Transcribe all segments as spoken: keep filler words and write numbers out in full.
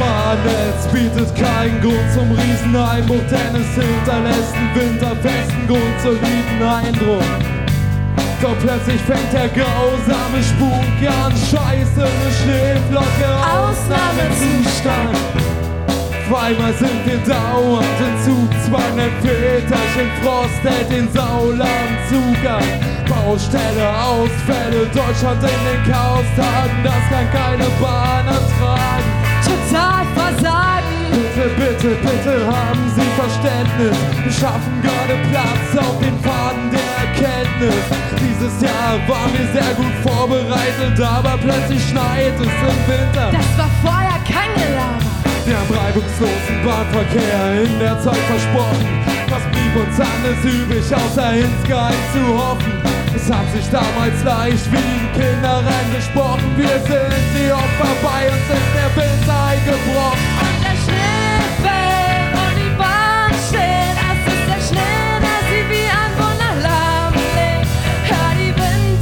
Bahnnetz bietet keinen Grund zum Rieseneinbruch, denn es hinterlässt einen winterfesten, grundsoliden Eindruck. Doch plötzlich fängt der grausame Spuk an, Scheiße, eine Schneeflocke, Ausnahmezustand. Zweimal sind wir dauernd in Zugzwang, ein Väterchen Frost hält den sauladen Zug an. Baustelle, Ausfälle, Deutschland in den Chaostagen, das kann keine Bahn ertragen. Total versagen. Bitte, bitte, bitte haben Sie Verständnis. Wir schaffen gerade Platz auf den Faden der Erkenntnis. Dieses Jahr waren wir sehr gut vorbereitet, aber plötzlich schneit es im Winter. Das war vorher kein Gelaber. Wir haben reibungslosen Bahnverkehr in der Zeit versprochen. Was blieb uns anderes übrig, außer insgeheim zu hoffen? Es hat sich damals leicht wie ein Kinderrennen gesprochen. Wir sind die Opfer, bei uns ist der Winter eingebrochen. Und der Schnee fällt und die Bahn steht. Es ist der Schnee, der sie wie ein Wunder lahmlegt. Hör die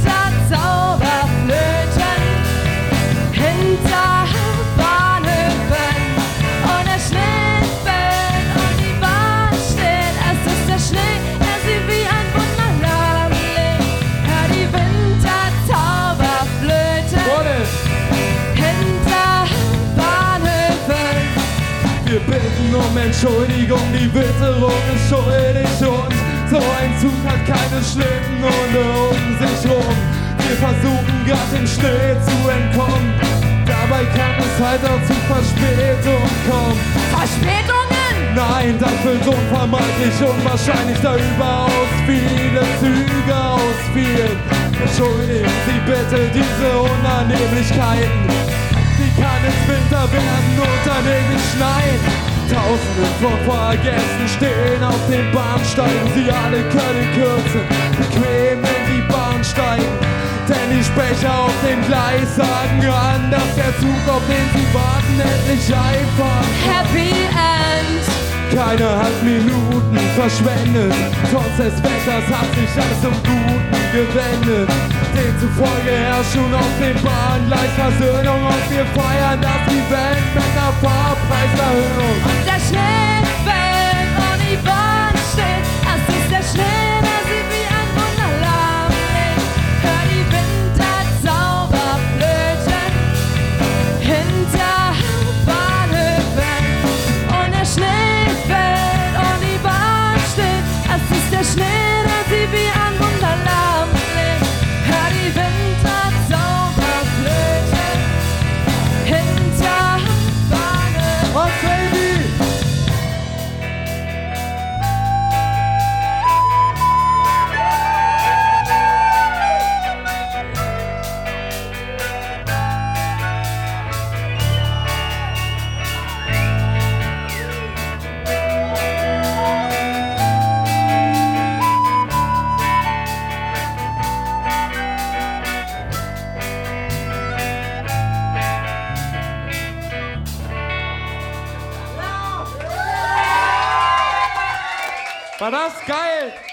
Winterzauberflöten hinter Bahnhöfen. Und der Schnee fällt und die Bahn steht. Es ist der Schnee, der sie wie ein Wunder lahmlegt. Hör die Winterzauberflöten hinter Bahnhöfen. Wir bitten um Entschuldigung, die Witterung ist schuldig und so ein Zug hat keine Schlittenhunde um sich rum. Wir versuchen grad dem Schnee zu entkommen, dabei kann es halt auch zu Verspätung kommen. Verspätungen? Nein, das wird unvermeidlich unwahrscheinlich, da überaus viele Züge ausfielen. Entschuldigen Sie bitte diese Unannehmlichkeiten. Wie kann es Winter werden und dann ewig schneien? Tausende von Fahrgästen stehen auf den Bahnsteigen. Sie alle können kürzen, bequem in die Bahn steigen. Denn die Sprecher auf dem Gleis sagen an, dass der Zug, auf den sie warten, endlich einfach Happy End. Keiner hat Minuten verschwendet, trotz des Wetters hat sich alles zum Guten gewendet. Demzufolge herrscht schon auf dem Bahngleis Versöhnung und wir feiern das Event mit einer Fahrpreiserhöhung. Und der Schnee fällt und die Bahn steht. Es ist der Schnee, der sie wie ein Wunder lahmlegt. Hör die Winterzauberflöten hinter Bahnhöfen. Und der Schnee fällt und die Bahn steht. Es ist der Schnee, der sie wie ein Wunder lahmlegt. Hör die Winterzauberflöten hinter Bahnhöfen. Und Baby! War das geil?